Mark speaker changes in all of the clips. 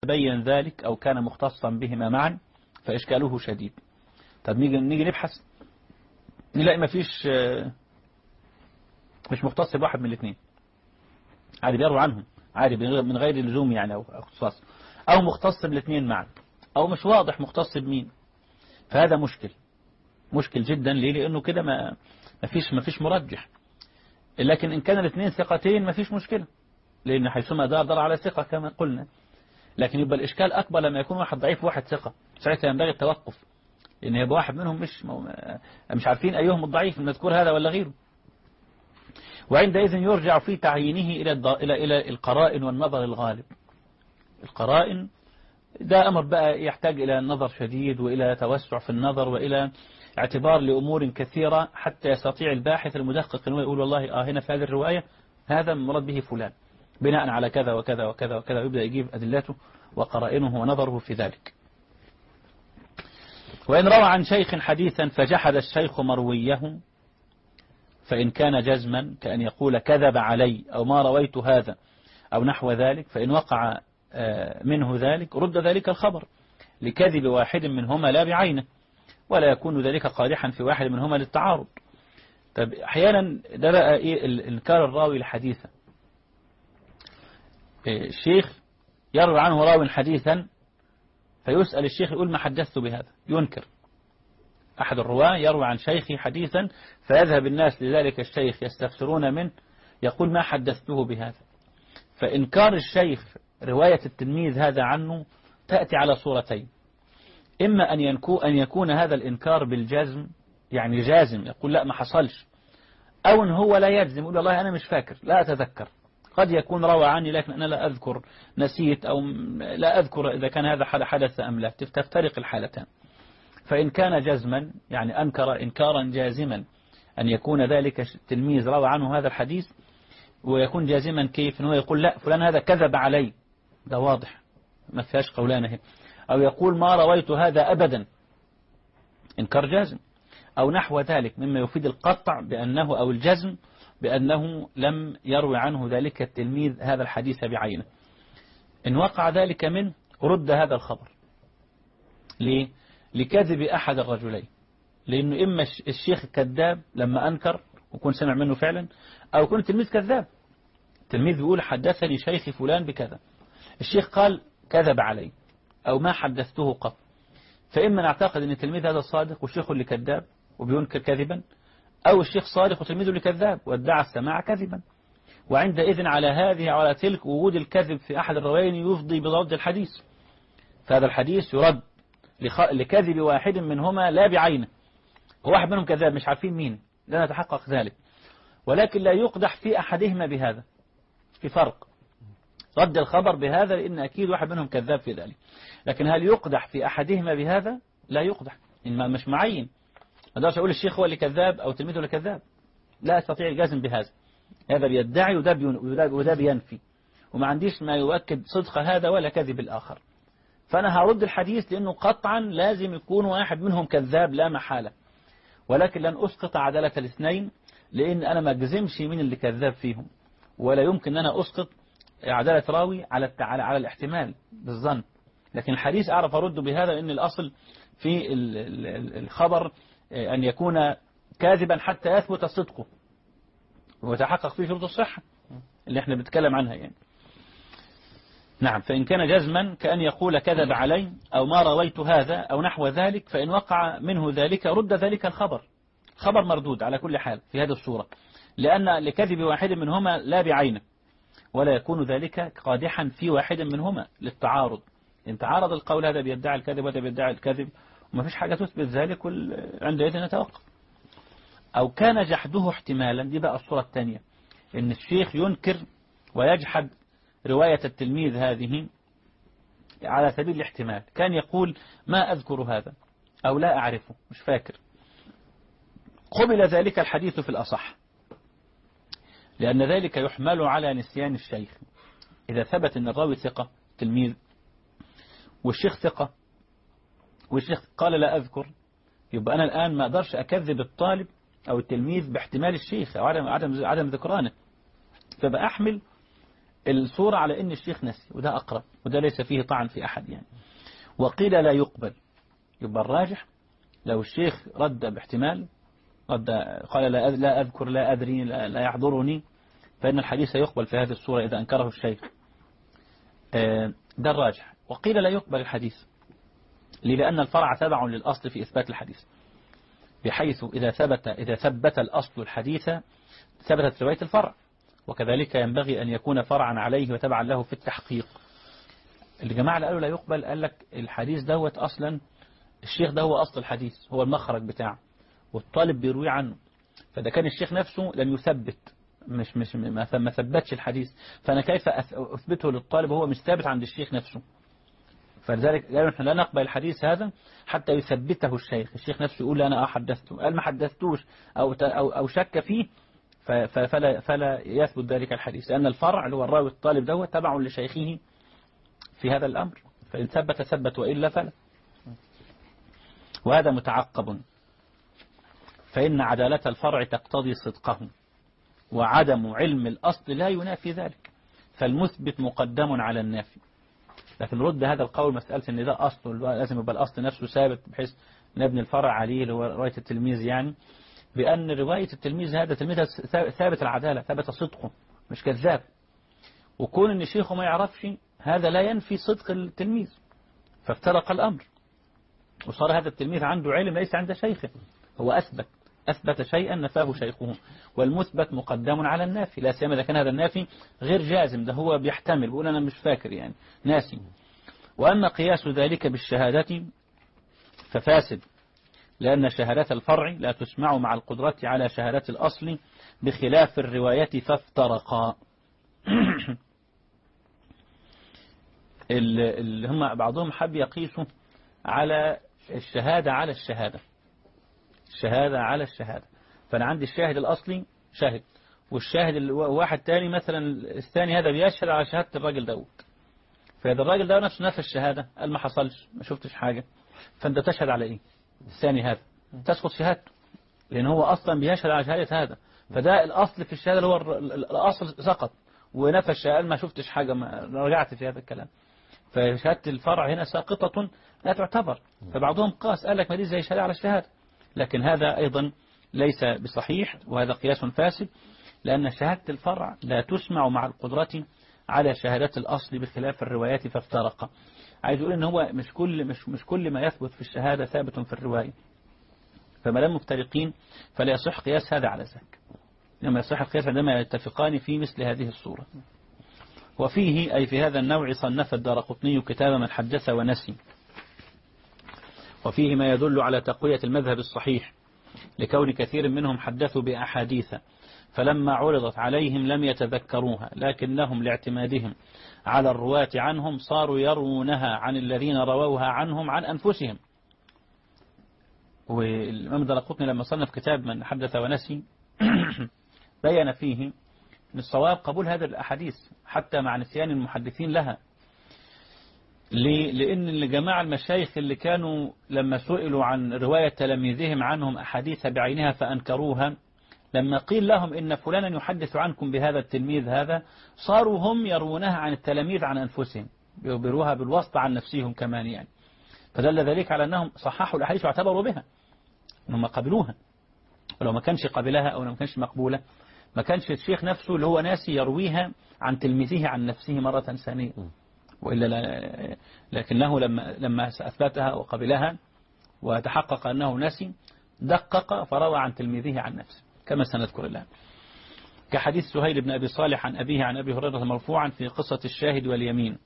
Speaker 1: بين ذلك أو كان مختصا بهما معا فإشكاله شديد. طب نيجي نبحث نلاقي مش مختص بواحد من الاثنين، عادي بيروي عنهم عادي من غير لزوم يعني أو اختصاص، أو مختص بالاثنين معا، أو مش واضح مختص بمين. فهذا مشكل جدا. ليه؟ لأنه كده ما فيش مرجح. لكن إن كان الاثنين ثقتين ما فيش مشكلة، لأن حيثما دار على ثقة كما قلنا. لكن يبقى الإشكال أكبر لما يكون واحد ضعيف وواحد ثقة، ساعتها ينبغي التوقف، لأن يبقى واحد منهم مش عارفين أيهم الضعيف المذكور هذا ولا غيره. وعندئذ يرجع في تعيينه إلى القرائن والنظر الغالب. القرائن ده أمر بقى يحتاج إلى نظر شديد وإلى توسع في النظر وإلى اعتبار لأمور كثيرة حتى يستطيع الباحث المدقق أنه يقول والله هنا في هذه الرواية هذا مراد به فلان بناء على كذا وكذا وكذا وكذا، ويبدأ يجيب أدلته وقرائنه ونظره في ذلك. وإن روى عن شيخ حديثا فجحد الشيخ مرويه، فإن كان جزما كأن يقول كذب علي أو ما رويت هذا أو نحو ذلك، فإن وقع منه ذلك رد ذلك الخبر لكذب واحد منهما لا بعينه، ولا يكون ذلك قادحا في واحد منهما للتعارض. طب أحيانا ده بقى إنكار الراوي الحديث. الشيخ يروي عنه راوي حديثا فيسأل الشيخ يقول ما حدثت بهذا، ينكر. أحد الرواة يروي عن شيخه حديثا فيذهب الناس لذلك الشيخ يستفسرون منه يقول ما حدثته بهذا. فإنكار الشيخ رواية التلميذ هذا عنه تأتي على صورتين: إما أن يكون هذا الإنكار بالجزم، يعني جازم يقول لا ما حصلش، أو أن هو لا يجزم يقول والله أنا مش فاكر لا أتذكر، قد يكون روى عني لكن أنا لا أذكر، نسيت، أو لا أذكر إذا كان هذا حدث أم لا، تفترق الحالتان. فإن كان جزما يعني أنكر إنكارا جازما أن يكون ذلك التلميذ روى عنه هذا الحديث، ويكون جازما كيف؟ أنه يقول لا فلان هذا كذب علي، ده واضح ما فيهاش قولانه. أو يقول ما رويت هذا أبدا، إنكار جازم، أو نحو ذلك مما يفيد القطع بأنه أو الجزم بأنه لم يروي عنه ذلك التلميذ هذا الحديث بعينه. إن وقع ذلك منه رد هذا الخبر. ليه؟ لكذب أحد الرجلين، لأنه إما الشيخ كذاب لما أنكر وكون سمع منه فعلا، أو يكون التلميذ كذاب. التلميذ بيقول حدثني شيخي فلان بكذا، الشيخ قال كذب علي أو ما حدثته قط. فإما نعتقد أن التلميذ هذا صادق والشيخ اللي كذاب وبينكر كذبا، أو الشيخ صادق وتلميذه اللي كذاب وادعى السماع كذبا. وعندئذ على هذه وعلى تلك وجود الكذب في أحد الروايين يفضي برد الحديث، فهذا الحديث يرد لكذب واحد منهما لا بعينه. هو واحد منهم كذاب مش عارفين مين، لا نتحقق ذلك، ولكن لا يقدح في أحدهما بهذا، في فرق. رد الخبر بهذا لأن أكيد واحد منهم كذاب في ذلك، لكن هل يقدح في أحدهما بهذا؟ لا يقدح، إنما مش معين. ما اقدرش أقول الشيخ هو اللي كذاب أو تلميذه اللي كذاب، لا أستطيع الجزم بهذا. هذا بيدعي وده بينفي، وما عنديش ما يؤكد صدق هذا ولا كذب الآخر. فأنا هرد الحديث لأنه قطعا لازم يكون واحد منهم كذاب لا محالة، ولكن لن أسقط عدالة الاثنين، لأن أنا ما أجزمش من اللي كذاب فيهم، ولا يمكن أن أنا أسقط عدالة راوي على الاحتمال بالظن. لكن الحديث أعرف أرده بهذا، لأن الأصل في الخبر أن يكون كاذبا حتى يثبت صدقه ويتحقق فيه شروط الصحة اللي احنا بنتكلم عنها يعني. نعم. فإن كان جزما كأن يقول كذب علي أو ما رويت هذا أو نحو ذلك، فإن وقع منه ذلك رد ذلك الخبر. خبر مردود على كل حال في هذه الصورة، لأن لكذب واحد منهما لا بعينه، ولا يكون ذلك قادحا في واحد منهما للتعارض. إن تعارض القول هذا بيدعي الكذب وهذا بيدعي الكذب وما فيش حاجة تثبت ذلك، عندئذ نتوقف. أو كان جحده احتمالا، دي بقى الصورة الثانية، إن الشيخ ينكر ويجحد رواية التلميذ هذه على سبيل الاحتمال، كان يقول ما أذكر هذا أو لا أعرفه مش فاكر، قبل ذلك الحديث في الأصح، لأن ذلك يحمل على نسيان الشيخ. إذا ثبت أن الراوي ثقة تلميذ والشيخ ثقة والشيخ قال لا أذكر، يبقى أنا الآن ما أقدرش أكذب الطالب أو التلميذ باحتمال الشيخ أو عدم ذكرانه، فبأحمل الصورة على إن الشيخ نسي، وده أقرب، وده ليس فيه طعن في أحد يعني. وقيل لا يقبل، يبقى الراجح لو الشيخ رد باحتمال، قال لا أذكر، لا أدري، لا يحضرني، فإن الحديث يقبل في هذه الصورة إذا أنكره الشيخ. ده الراجح. وقيل لا يقبل الحديث لأن الفرع تبع للأصل في إثبات الحديث، بحيث إذا ثبت الأصل الحديث ثبتت رواية الفرع، وكذلك ينبغي أن يكون فرعا عليه وتبعا له في التحقيق. الجماعة اللي قالوا لا يقبل قال لك الحديث دوت أصلا الشيخ ده هو أصل الحديث، هو المخرج بتاعه، والطالب بيروي عنه، فده كان الشيخ نفسه لم يثبت، ما ثبتش الحديث، فأنا كيف أثبته للطالب وهو مش ثابت عند الشيخ نفسه؟ فلذلك قالوا نحن لا نقبل الحديث هذا حتى يثبته الشيخ نفسه يقول أنا حدثته، قال ما حدثتوش أو شك فيه، فلا يثبت ذلك الحديث، لأن الفرع اللي هو الراوي الطالب دوت تبع لشيخه في هذا الأمر، فإن ثبت وإلا فلا. وهذا متعقب، فإن عدالة الفرع تقتضي صدقه، وعدم علم الأصل لا ينافي ذلك، فالمثبت مقدم على النافي. لكن رد هذا القول مسألة أن ده أصل، لازم يبقى الأصل نفسه ثابت بحيث نبني الفرع عليه، اللي هو رواية التلميذ يعني، بأن رواية التلميذ هذا تلميذ ثابت العدالة، ثابت صدقه، مش كذاب، وكون أن شيخه ما يعرفش هذا لا ينفي صدق التلميذ، فافترق الأمر، وصار هذا التلميذ عنده علم ليس عند شيخه، هو أثبت شيئا نفاه شيخه، والمثبت مقدم على النافي، لا سيما إذا كان هذا النافي غير جازم، ده هو بيحتمل، بيقول أنا مش فاكر يعني ناسي. وأما قياس ذلك بالشهادة ففاسد، لأن شهادات الفرع لا تسمع مع القدرة على شهادات الأصل بخلاف الرواية فافترقا. اللي هم بعضهم حب يقيسوا على الشهادة على الشهادة، الشهادة على الشهادة، فأنا عندي الشاهد الأصلي شاهد، والشاهد واحد تاني مثلا الثاني هذا بيشهد على شهادة الراجل دوت، فإذا الراجل ده نفسه نفى الشهادة قال ما حصلش ما شفتش حاجة، فأنت تشهد على إيه؟ الثاني هذا تسقط شهادته، لأن هو أصلا بيشهد على شهادة هذا، فده الأصل في الشهادة اللي هو الأصل سقط، ونفى الشهادة ما شفتش حاجة، ما رجعت في هذا الكلام، فشهادة الفرع هنا ساقطة لا تعتبر. فبعضهم قاس قال لك ما دي زي شهادة على الشهادة، لكن هذا أيضا ليس بصحيح، وهذا قياس فاسد، لأن شهادة الفرع لا تسمع مع القدرة على شهادات الأصل بخلاف الروايات فافترق. عايز يقول إن هو مش كل ما يثبت في الشهادة ثابت في الرواية، فما دام مفترقين فلا يصح قياس هذا على ذاك، لما يصح القياس عندما يتفقان في مثل هذه الصورة. وفيه أي في هذا النوع صنف الدارقطني كتاب من حدث ونسي، وفيه ما يدل على تقوية المذهب الصحيح، لكون كثير منهم حدثوا بأحاديث فلما عرضت عليهم لم يتذكروها، لكنهم لاعتمادهم على الرواة عنهم صاروا يروونها عن الذين رووها عنهم عن أنفسهم. والإمام الدارقطني لما صنف كتاب من حدث ونسي بيّن فيه من الصواب قبول هذه الأحاديث حتى مع نسيان المحدثين لها. لأن الجماعة المشايخ اللي كانوا لما سئلوا عن رواية تلاميذهم عنهم أحاديث بعينها فأنكروها، لما قيل لهم إن فلانا يحدث عنكم بهذا التلميذ هذا، صاروا هم يروونها عن التلاميذ عن أنفسهم، يخبروها بالواسطة عن نفسهم كمان يعني، فدل ذلك على أنهم صححوا الأحاديث واعتبروا بها، أنهم قبلوها، ولو ما كانش قبلها أو ما كانش مقبولة ما كانش الشيخ نفسه اللي هو ناسي يرويها عن تلميذه عن نفسه مرة ثانية، وإلا لكنه لما أثبتها وقبلها وتحقق أنه ناسي دقق فروى عن تلميذه عن نفسه كما سنذكر الآن، كحديث سهيل بن أبي صالح عن أبيه عن أبي هريرة مرفوعا في قصة الشاهد واليمين.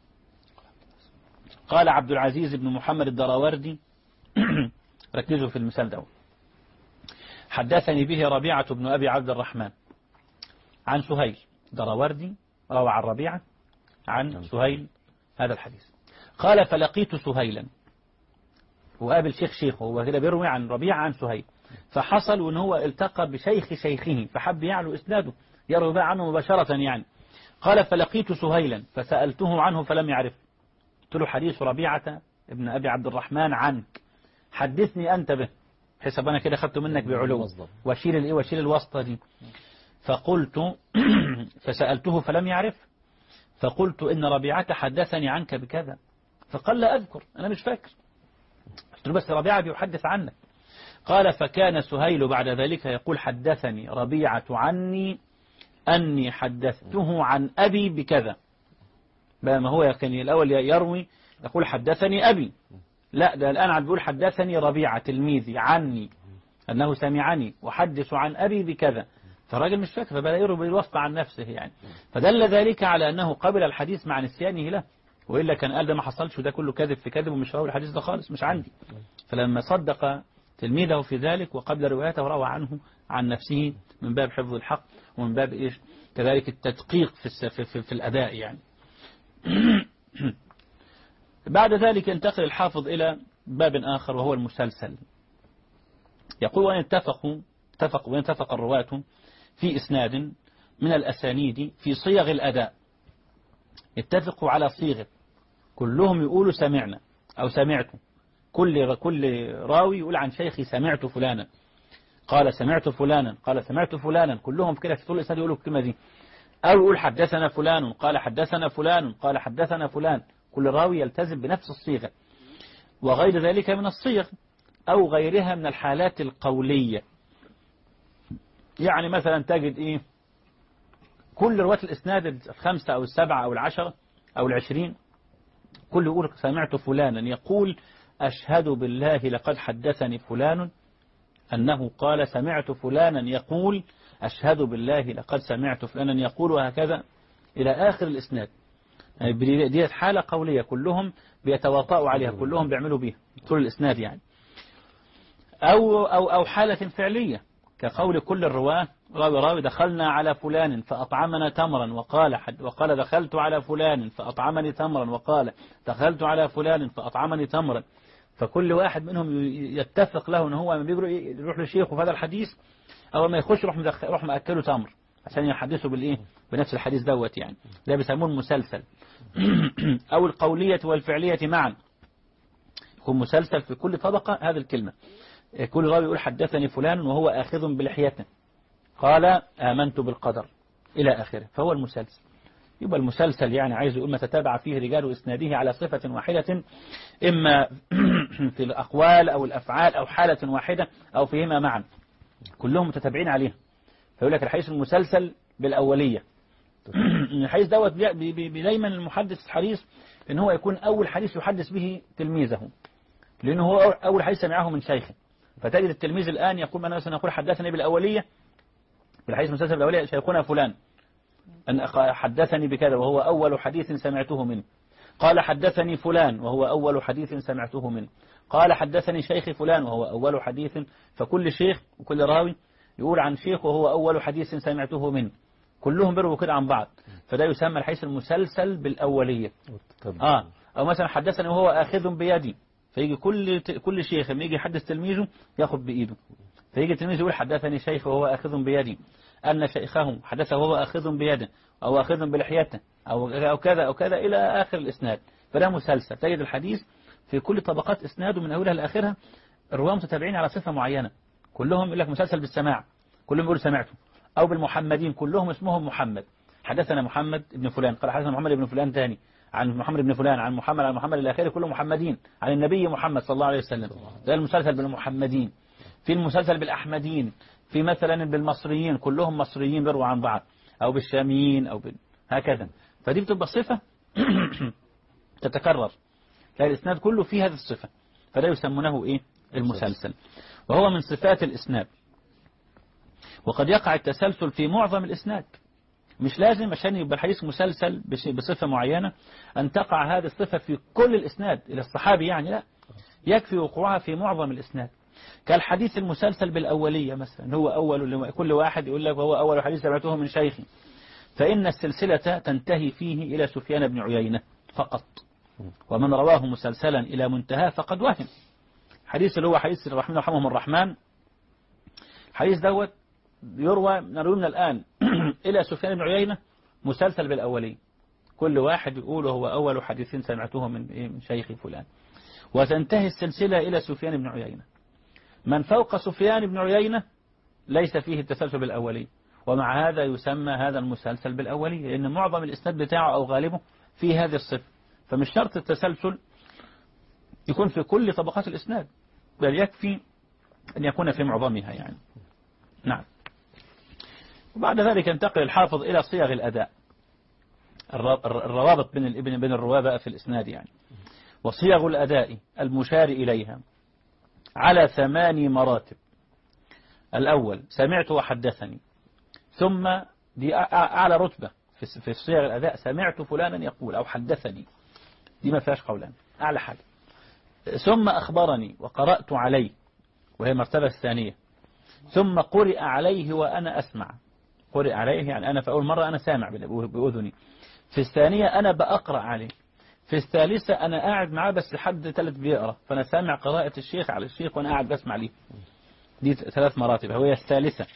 Speaker 1: قال عبد العزيز بن محمد الدراوردي ركزوا في المثال ده، حدثني به ربيعة بن أبي عبد الرحمن عن سهيل، دراوردي روى عن ربيعة عن سهيل هذا الحديث. قال فلقيت سهيلا، وقابل شيخه هو كده بيروي عن ربيعة عن سهيل، فحصل ان هو التقى بشيخ شيخه فحب يعلو اسناده يروي بقى عنه مباشرة يعني. قال فلقيت سهيلا فسألته عنه فلم يعرف، قلت له حديث ربيعة ابن أبي عبد الرحمن عنك حدثني أنت به، حسب أنا كده خدته منك بعلو وشيل الواسطة دي. فقلت فسألته فلم يعرف، فقلت إن ربيعة حدثني عنك بكذا، فقال لا أذكر، أنا مش فاكر. قلت له بس ربيعة بيحدث عنك. قال فكان سهيل بعد ذلك يقول حدثني ربيعة عني أني حدثته عن أبي بكذا. ما هو كان الأول يروي يقول حدثني أبي، لا ده الآن عم بيقول حدثني ربيعة تلميذي عني أنه سمعني وحدث عن أبي بكذا. فالراجل مش فاكر، فبدأ يروي بالوصف عن نفسه يعني. فدل ذلك على أنه قبل الحديث مع نسيانه له، وإلا كان قال ده ما حصلش وده كله كذب في كذب ومش راوي الحديث ده خالص مش عندي. فلما صدق تلميذه في ذلك وقبل روايته روى عنه عن نفسه من باب حفظ الحق ومن باب إيش كذلك التدقيق في الأداء يعني. بعد ذلك ينتقل الحافظ إلى باب آخر وهو المسلسل. يقول وإن اتفق الرواة في إسناد من الأسانيد في صيغ الأداء، اتفقوا على صيغة كلهم يقولوا سمعنا أو سمعت، كل راوي يقول عن شيخي سمعت فلانا، قال سمعت فلانا، قال سمعت فلانا، كلهم كده في طول الإسناد يقولوا الكلمة دي. أو يقول حدثنا فلان قال حدثنا فلان قال حدثنا فلان، كل راوي يلتزم بنفس الصيغة. وغير ذلك من الصيغ أو غيرها من الحالات القولية. يعني مثلا تجد كل رواة الإسناد 5 أو 7 أو 10 أو 20 كل يقول سمعت فلانا يقول أشهد بالله لقد حدثني فلان أنه قال سمعت فلانا يقول أشهد بالله لقد سمعت فلانا يقول، وهكذا إلى آخر الإسناد. دي حالة قولية كلهم بيتواطؤوا عليها، كلهم بيعملوا بيها طول الإسناد يعني. أو حالة فعلية كقول كل الرواة راوي دخلنا على فلان فأطعمنا تمرا وقال دخلت على فلان فأطعمني تمرا وقال دخلت على فلان فأطعمني تمرا. فكل واحد منهم يتفق له ان هو لما يروح لشيخه في هذا الحديث أول ما يخش يروح مأكله تمر عشان يحدثه بنفس الحديث دوت يعني. ده بيسموه المسلسل. أو القولية والفعلية معا، يكون مسلسل في كل طبقة هذه الكلمة. كل راوي يقول حدثني فلان وهو آخذ بلحيته، قال آمنت بالقدر إلى آخره، فهو المسلسل. يبقى المسلسل يعني عايز يقول ما تتابع فيه رجال إسناده على صفة واحدة، إما في الأقوال أو الأفعال أو حالة واحدة أو فيهما معا، كلهم متتابعين عليها. فيقول لك الحديث المسلسل بالأولية. الحديث دوت دايما المحدث حريص إن هو يكون أول حديث يحدث به تلميذه، لأنه هو أول حديث سمعه من شيخه. فتجد التلميذ الآن يقول أنا مثلا يقول حدثني بالأولية بالحديث المسلسل بالأولية شيخنا فلان أن حدثني بكذا وهو أول حديث سمعته منه، قال حدثني فلان وهو أول حديث سمعته منه، قال حدثني شيخي فلان وهو أول حديث. فكل شيخ وكل راوي يقول عن شيخ وهو أول حديث سمعته منه، كلهم بيروا كده عن بعض. فده يسمى الحديث المسلسل بالأولية. أو مثلا حدثني وهو آخذ بيدي، فيجي كل شيخ لما يجي يحدث تلميذه ياخذ بإيده، فيجي التلميذ يقول حدثني شيخ وهو آخذ بيدي أن شيخه حدثه وهو آخذ بيده أو آخذ بلحيته أو كذا أو كذا إلى آخر الإسناد. فده مسلسل. تجد الحديث في كل طبقات إسناده من أولها لآخرها الرواة متتابعين على صفة معينة، كلهم يقول لك مسلسل بالسماع، كلهم يقولوا سمعته. أو بالمحمدين، كلهم اسمهم محمد، حدثنا محمد ابن فلان قال حدثنا محمد ابن فلان ثاني عن محمد بن فلان عن محمد إلى آخره، كلهم محمدين عن النبي محمد صلى الله عليه وسلم. ده المسلسل بالمحمدين. في المسلسل بالأحمدين، في مثلا بالمصريين كلهم مصريين بيروا عن بعض، أو بالشاميين هكذا. فدي بتبقى صفة تتكرر، تلاقي الإسناد كله فيه هذه الصفة، فده يسمونه المسلسل، وهو من صفات الإسناد. وقد يقع التسلسل في معظم الإسناد، مش لازم عشان يبقى الحديث مسلسل بصفة معينة أن تقع هذه الصفة في كل الإسناد إلى الصحابي يعني، لا، يكفي وقوعها في معظم الإسناد. كالحديث المسلسل بالأولية مثلا، هو أول، كل واحد يقول لك وهو أول حديث سمعته من شيخي، فإن السلسلة تنتهي فيه إلى سفيان بن عيينة فقط، ومن رواه مسلسلا إلى منتهى فقد وهم. حديث اللي هو حديث الرحمن رحمهم الرحمن، الحديث دوت نروي من الآن إلى سفيان بن عيينة مسلسل بالأولية، كل واحد يقول هو أول حديث سمعته من شيخي فلان، وتنتهي السلسلة إلى سفيان بن عيينة. من فوق سفيان بن عيينة ليس فيه التسلسل بالأولية، ومع هذا يسمى هذا المسلسل بالأولية، لأن معظم الإسناد بتاعه أو غالبه في هذه الصفة. فمش شرط التسلسل يكون في كل طبقات الإسناد، بل يكفي أن يكون في معظمها يعني. نعم. وبعد ذلك ينتقل الحافظ إلى صيغ الأداء، الروابط بين الرواة بقى في الإسناد يعني. وصيغ الأداء المشار إليها على 8 مراتب. الأول سمعت وحدثني، ثم دي أعلى رتبة في صيغ الأداء، سمعت فلانا يقول أو حدثني، دي ما فيهاش قولان، أعلى حاجة. ثم أخبرني وقرأت عليه، وهي المرتبة الثانية. ثم قرئ عليه وأنا أسمع، قرئ عليه يعني أنا في أول مرة أنا سامع بأذني، في الثانية أنا بأقرأ عليه، في الثالثة أنا قاعد معاه بس حد ثالث بيقرأ فأنا سامع قراءة الشيخ على الشيخ وأنا قاعد بسمع ليه. دي 3 مراتب، هي الثالثة.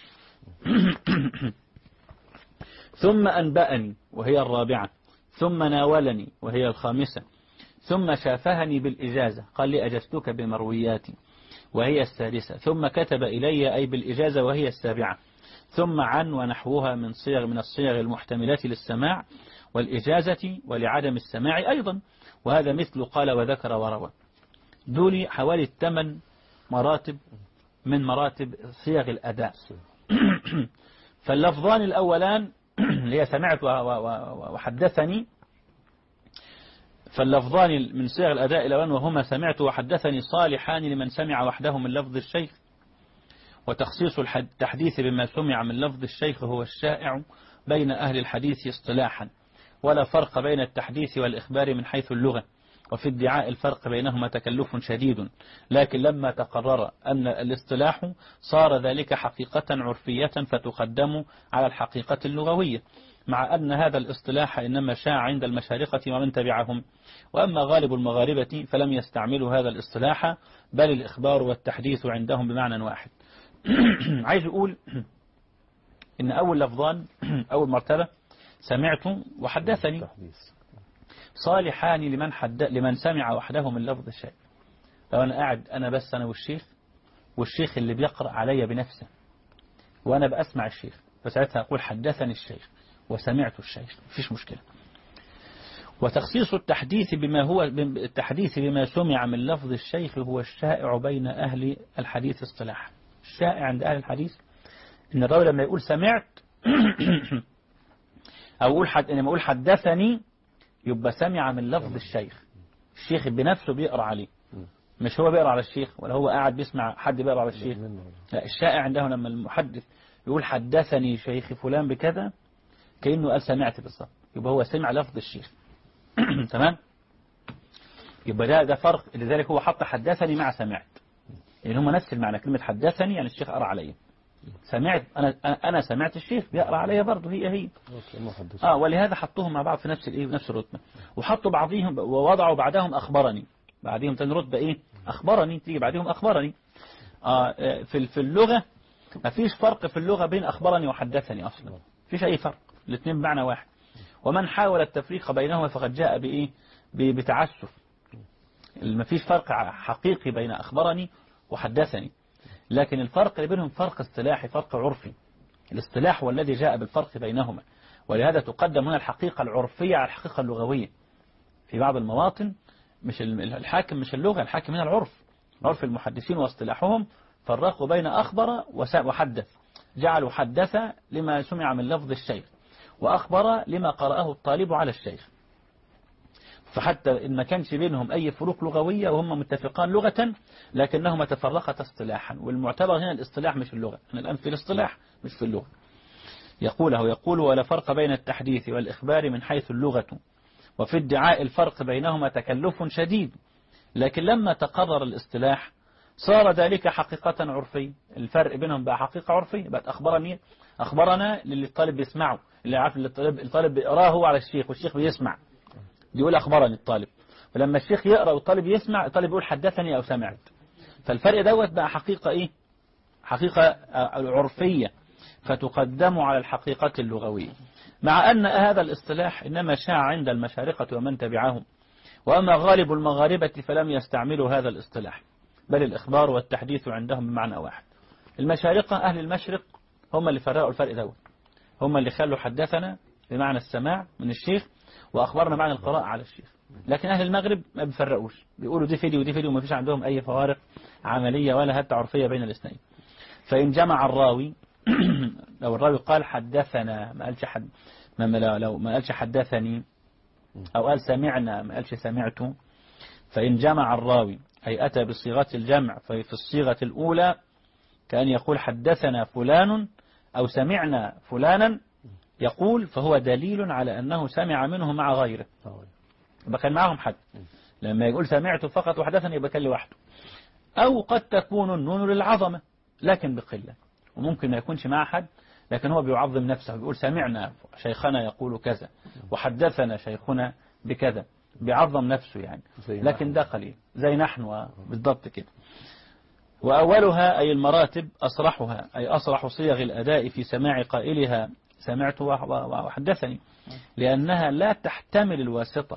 Speaker 1: ثم أنبأني وهي الرابعة، ثم ناولني وهي الخامسة، ثم شافهني بالإجازة قال لي أجزتك بمروياتي وهي السادسة، ثم كتب إلي أي بالإجازة وهي السابعة، ثم عن ونحوها من الصيغ المحتملة للسماع والإجازة ولعدم السماع أيضا، وهذا مثل قال وذكر وروى. دول حوالي 8 مراتب من مراتب صيغ الأداء. فاللفظان الأولان اللي هي سمعت وحدثني، فاللفظان من صيغ الأداء الأولان وهما سمعت وحدثني صالحان لمن سمع وحده من لفظ الشيخ، وتخصيص التحديث بما سمع من لفظ الشيخ هو الشائع بين أهل الحديث اصطلاحا، ولا فرق بين التحديث والإخبار من حيث اللغة، وفي ادعاء الفرق بينهما تكلف شديد، لكن لما تقرر أن الاصطلاح صار ذلك حقيقة عرفية فتقدم على الحقيقة اللغوية، مع أن هذا الاصطلاح إنما شاع عند المشارقة ومن تبعهم، وأما غالب المغاربة فلم يستعملوا هذا الاصطلاح، بل الإخبار والتحديث عندهم بمعنى واحد. عايز أقول إن أول لفظان أول مرتبة سمعت وحدثني صالحان لمن سمع وحده من لفظ الشيء. لو أنا قاعد أنا بس أنا والشيخ اللي بيقرأ علي بنفسه وأنا بأسمع الشيخ، فساعتها أقول حدثني الشيخ وسمعت الشيخ، مفيش مشكلة. وتخصيص التحديث بما سمع من لفظ الشيخ هو الشائع بين أهل الحديث اصطلاحا. الشائع عند أهل الحديث إن الراوي لما يقول سمعت أو لما يقول حدثني يبقى سمع من لفظ الشيخ، الشيخ بنفسه بيقرأ عليه، مش هو بيقرأ على الشيخ ولا هو قاعد بيسمع حد بيقرأ على الشيخ. لا، الشائع عنده لما المحدث يقول حدثني شيخ فلان بكذا كأنه قال سمعت بالظبط، يبقى هو سمع لفظ الشيخ. تمام. يبقى ده فرق، لذلك هو حط حدثني مع سمعت، يعني هم نفس المعنى. كلمة حدثني يعني الشيخ قرأ علي، سمعت أنا سمعت الشيخ بيقرأ علي برضه، هي ولهذا حطوهم مع بعض في نفس الرتبة، وحطوا بعضهم ووضعوا بعدهم أخبرني، بعدهم تاني رتبة أخبرني، تيجي بعدهم أخبرني. في اللغة ما فيش فرق في اللغة بين أخبرني وحدثني أصلا، فيش أي فرق، الاثنين بمعنى واحد. ومن حاول التفريق بينهما فقد جاء بتعسف. ما فيش فرق حقيقي بين أخبرني وحدثني، لكن الفرق اللي بينهم فرق اصطلاحي، فرق عرفي. الاصطلاح هو الذي جاء بالفرق بينهما، ولهذا تقدم هنا الحقيقة العرفية على الحقيقة اللغوية. في بعض المواطن مش الحاكم مش اللغة، الحاكم هنا العرف، عرف المحدثين واصطلاحهم. فرقوا بين أخبر وحدث، جعلوا حدث لما سمع من لفظ الشيخ، وأخبر لما قرأه الطالب على الشيخ. فحتى إن ما كانش بينهم أي فروق لغوية وهم متفقان لغة، لكنهما تفرقت اصطلاحا، والمعتبر هنا الاصطلاح مش اللغة. أنا الآن في الاصطلاح مش في اللغة. يقول ولا فرق بين التحديث والإخبار من حيث اللغة، وفي ادعاء الفرق بينهما تكلف شديد، لكن لما تقرر الاصطلاح صار ذلك حقيقة عرفية. الفرق بينهم بقى حقيقة عرفية، بقت أخبرنا للي الطالب بيسمعه، اللي عارف الطالب بيقراه هو على الشيخ والشيخ بيسمع، يقول أخبرني الطالب. ولما الشيخ يقرأ والطالب يسمع، الطالب يقول حدثني أو سمعت. فالفرق دوت بقى حقيقة حقيقة عرفية، فتقدم على الحقيقة اللغوية، مع أن هذا الاصطلاح إنما شاع عند المشارقة ومن تبعهم، وأما غالب المغاربة فلم يستعملوا هذا الاصطلاح، بل الإخبار والتحديث عندهم بمعنى واحد. المشارقة أهل المشرق هم اللي فرقوا الفرق دوت، هم اللي خلوا حدثنا بمعنى السماع من الشيخ، وأخبرنا معنى القراءة على الشيخ. لكن أهل المغرب ما بيفرقوش، بيقولوا دي فيديو ودي فيديو، وما فيش عندهم أي فوارق عملية ولا حتى عرفية بين الاثنين. فإن جمع الراوي لو الراوي قال حدثنا ما قالش لو ما قالش حدثني، أو قال سمعنا ما قالش سمعت، فإن جمع الراوي أي أتى بصيغة الجمع، ففي الصيغة الأولى كأن يقول حدثنا فلان أو سمعنا فلانا، يقول فهو دليل على أنه سمع منه مع غيره، يبقى كان معهم حد. لما يقول سمعت فقط وحدثني يبقى كان لوحده. أو قد تكون النون للعظمة لكن بقلة، وممكن ما يكونش مع حد، لكن هو بيعظم نفسه، بيقول سمعنا شيخنا يقول كذا وحدثنا شيخنا بكذا، بيعظم نفسه يعني، لكن ده قليل زي نحن بالضبط كده. وأولها أي المراتب أصرحها، أي أصرح صيغ الأداء في سماع قائلها سمعت وحدثني، لأنها لا تحتمل الواسطة،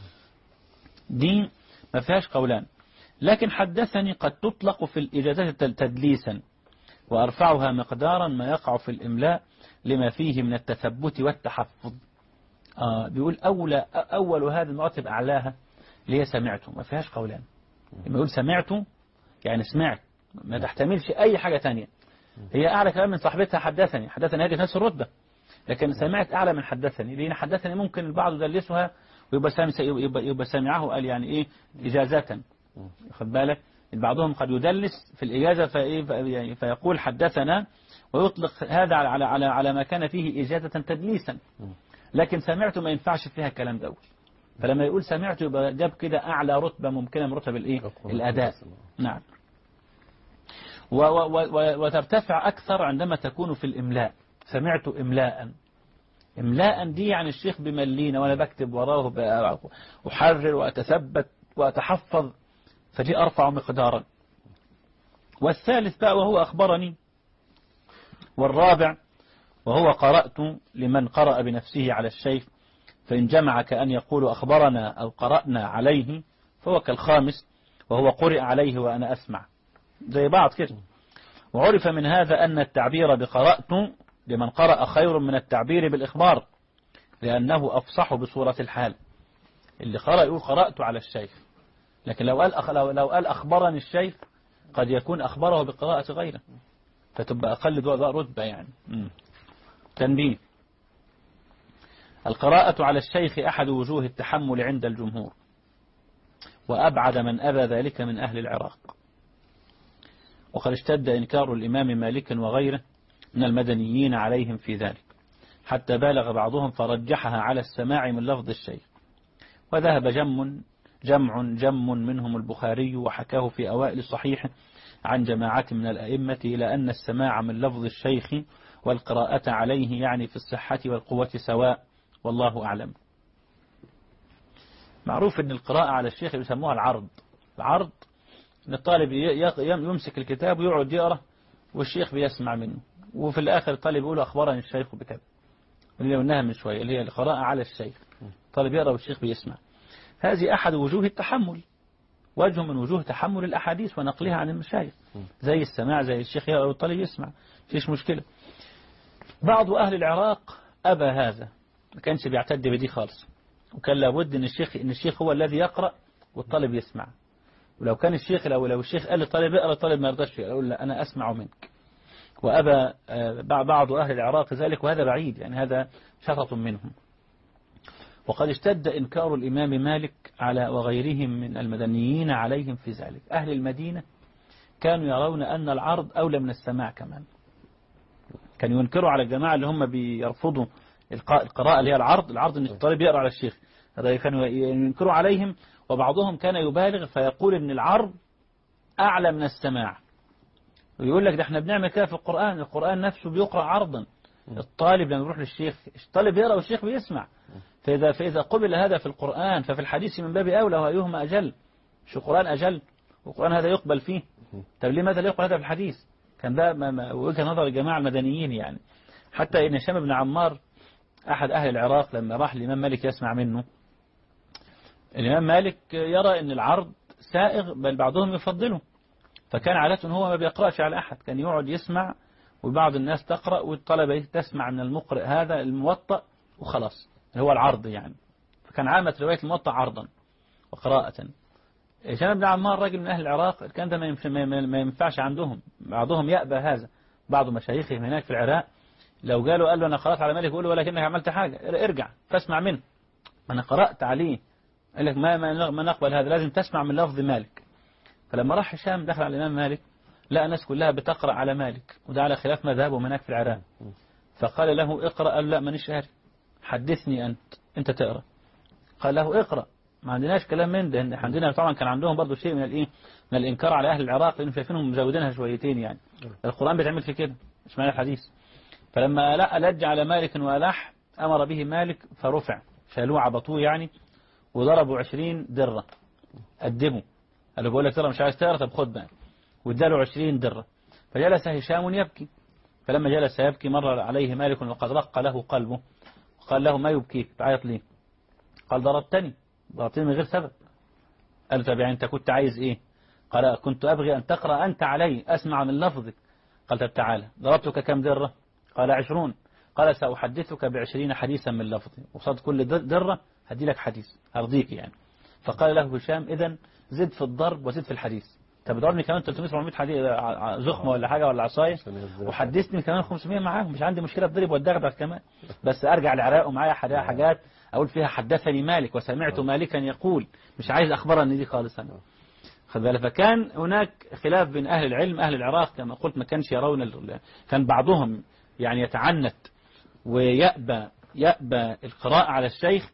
Speaker 1: دي ما فيهاش قولان. لكن حدثني قد تطلق في الإجازات تدليسا، وأرفعها مقدارا ما يقع في الإملاء لما فيه من التثبت والتحفظ. بيقول أول هذه المراتب أعلاها اللي هي سمعته، ما فيهاش قولان. لما يقول سمعته يعني سمعت، ما تحتملش أي حاجة تانية. هي أعلى كلام من صاحبتها حدثني هذه نفس الرتبة، لكن سمعت أعلى من حدثني، لأن حدثني ممكن البعض يدلسها ويبقى سامعه قال يعني إيه إجازة، خد بالك. بعضهم قد يدلس في الإجازة فيقول حدثنا ويطلق هذا على ما كان فيه إجازة تدليسا، لكن سمعت ما ينفعش فيها الكلام ده. فلما يقول سمعت يبقى جاب كده أعلى رتبة ممكنة من رتب الأداء. نعم. وترتفع أكثر عندما تكون في الإملاء. سمعت إملاء دي يعني الشيخ بملينا وأنا بكتب وراه أحرر وأتثبت وأتحفظ، فدي أرفع مقدارا. والثالث بقى وهو أخبرني. والرابع وهو قرأت لمن قرأ بنفسه على الشيخ، فإن جمع كأن يقول أخبرنا أو قرأنا عليه فهو كالخامس، وهو قرئ عليه وأنا أسمع، زي بعض كده. وعرف من هذا أن التعبير بقرأت لمن قرأ خير من التعبير بالإخبار، لأنه أفصح بصورة الحال. اللي قرأ يقول قرأت على الشيخ، لكن لو قال أخبرني الشيخ قد يكون أخبره بقراءة غيره، فتبقى أقل رتبة يعني. تنبيه: القراءة على الشيخ أحد وجوه التحمل عند الجمهور، وأبعد من أبى ذلك من أهل العراق. وقد اشتد إنكار الإمام مالك وغيره من المدنيين عليهم في ذلك، حتى بالغ بعضهم فرجحها على السماع من لفظ الشيخ. وذهب جم منهم البخاري وحكاه في أوائل الصحيح عن جماعة من الأئمة إلى أن السماع من لفظ الشيخ والقراءة عليه يعني في الصحة والقوة سواء، والله أعلم. معروف أن القراءة على الشيخ يسموها العرض أن الطالب يمسك الكتاب ويقعد يقرأ والشيخ بيسمع منه، وفي الآخر الطالب يقول أخبرني الشيخ بكذا، اللي قلناها من شوية اللي هي القراءة على الشيخ، الطالب يقرأ والشيخ بيسمع. هذه أحد وجوه التحمل، وجه من وجوه تحمل الأحاديث ونقلها عن المشايخ، زي السماع، زي الشيخ يقرأ والطالب يسمع، فيش مشكلة. بعض أهل العراق أبى هذا، ما كانش بيعتد بدي خالص، وكان لابد أن الشيخ هو الذي يقرأ والطالب يسمع. ولو كان الشيخ لو الشيخ قال للطالب اقرأ، الطالب ما يرضاش يقول لا أنا أسمع منك. وأبى بعض أهل العراق ذلك، وهذا بعيد يعني، هذا شطط منهم. وقد اشتد إنكار الإمام مالك وغيرهم من المدنيين عليهم في ذلك. أهل المدينة كانوا يرون أن العرض أولى من السماع كمان، كانوا ينكروا على الجماعة اللي هم بيرفضوا القراءة اللي هي العرض أن الطالب يقرأ على الشيخ، هذا كانوا ينكروا عليهم. وبعضهم كان يبالغ فيقول أن العرض أعلى من السماع، ويقول لك ده احنا بنعمل كده في القرآن نفسه بيقرأ عرضا، الطالب لما يروح للشيخ الطالب يقرأ والشيخ بيسمع. فإذا قبل هذا في القرآن ففي الحديث من باب أولى، وأيهما أجل؟ مش القرآن أجل؟ والقرآن هذا يقبل فيه، طب لماذا لا يقبل هذا في الحديث؟ كان ده وجهة نظر الجماعة المدنيين يعني. حتى إن هشام بن عمار أحد أهل العراق لما راح الإمام مالك يسمع منه، الإمام مالك يرى أن العرض سائغ، بل بعضهم يفضله، فكان عادة هو ما بيقرأش على أحد، كان يقعد يسمع وبعض الناس تقرأ والطلبة تسمع من المقرئ هذا الموطأ وخلاص، هو العرض يعني. فكان عامة رواية الموطأ عرضا وقراءة. هشام بن عمار راجل من أهل العراق، الكلام ده ما ينفعش عندهم، بعضهم يأبى هذا، بعض مشايخهم هناك في العراق لو قال له أنا قرأت على مالك، يقول له ولكنك عملت حاجة، ارجع فاسمع منه، أنا قرأت عليه. قال لك ما نقبل هذا، لازم تسمع من لفظ مالك. فلما راح هشام دخل على الإمام مالك لقى الناس كلها بتقرأ على مالك، وده على خلاف مذهبهم هناك في العراق. فقال له اقرأ، قال لا مانيش قاري، حدثني أنت تقرأ. قال له اقرأ، ما عندناش كلام من ده، عندنا طبعا كان عندهم برضو شيء من الايه، من الإنكار على أهل العراق، لأنهم شايفينهم مزودينها شويتين يعني. القرآن بيتعمل في كده، مش معنى الحديث. فلما لج على مالك وألح أمر به مالك فرفع، شالوه عبطوه يعني، وضربوا 20 درة قدموا. قال له بقول لك ترى مش عايز تقرا، طب خد بقى، واداله 20 درة. فجلس هشام يبكي، فلما جلس يبكي مر عليه مالك وقد رق له قلبه، قال له ما يبكيك تعيط ليه؟ قال ضربتني من غير سبب. قال طب يعني أنت كنت عايز إيه؟ قال كنت أبغي أن تقرأ أنت علي أسمع من لفظك. قال طب تعالى، ضربتك كم درة؟ قال 20. قال سأحدثك ب20 حديثا من لفظي، وصد كل درة هدي لك حديث أرضيك يعني. فقال له هشام إذن زد في الضرب وزد في الحديث، طب ضربني كمان 300-400 حديث زخمة ولا حاجة ولا عصاية، وحدثني كمان 500 معاهم، مش عندي مشكلة بضرب والدغدغ كمان، بس أرجع العراق ومعايا حاجات أقول فيها حدثني مالك وسمعت مالكا يقول، مش عايز أخبرني دي خالص أنا. خذ بالك. فكان هناك خلاف بين أهل العلم. أهل العراق كما قلت ما كانش يرون، كان بعضهم يعني يتعنت ويأبى القراءة على الشيخ،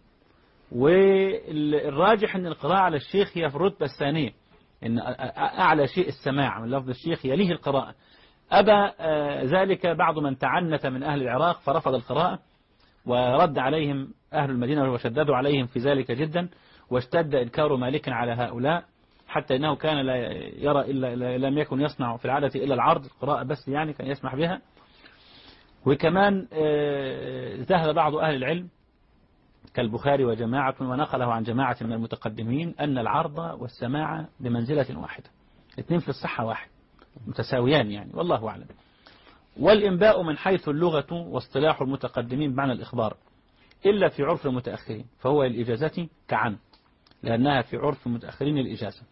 Speaker 1: والراجح أن القراءة على الشيخ هي في الرتبة الثانية، إن أعلى شيء السماع من لفظ الشيخ يليه القراءة. أبى ذلك بعض من تعنت من أهل العراق فرفض القراءة، ورد عليهم أهل المدينة وشددوا عليهم في ذلك جدا، واشتد إنكار مالك على هؤلاء، حتى إنه كان لا يرى إلا لم يكن يصنع في العادة إلا العرض، القراءة بس يعني كان يسمح بها. وكمان ذهب بعض أهل العلم كالبخاري وجماعة، ونقله عن جماعة من المتقدمين، أن العرض والسماع بمنزلة واحدة، اثنين في الصحة واحد متساويان يعني، والله أعلم. والإنباء من حيث اللغة واصطلاح المتقدمين بمعنى الإخبار، إلا في عرف المتأخرين فهو الإجازة كعن، لأنها في عرف المتأخرين الإجازة.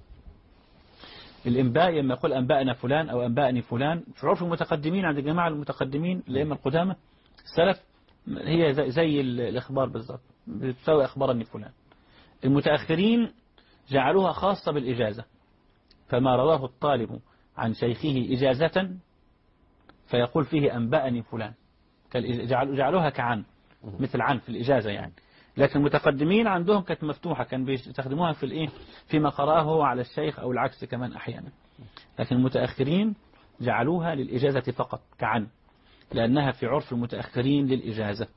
Speaker 1: الإنباء لما يقول أنبأنا فلان أو أنبأني فلان، في عرف المتقدمين عند الجماعة المتقدمين الأئمة القدامى السلف هي زي الإخبار بالضبط، بتساوي أخبرني فلان. المتأخرين جعلوها خاصة بالإجازة، فما رواه الطالب عن شيخه إجازة فيقول فيه أنبأني فلان، جعلوها كعن، مثل عن في الإجازة يعني. لكن المتقدمين عندهم كانت مفتوحة، كان بيستخدموها في الإيه، فيما قرأه هو على الشيخ أو العكس كمان أحيانا. لكن المتأخرين جعلوها للإجازة فقط كعن، لأنها في عرف المتأخرين للإجازة.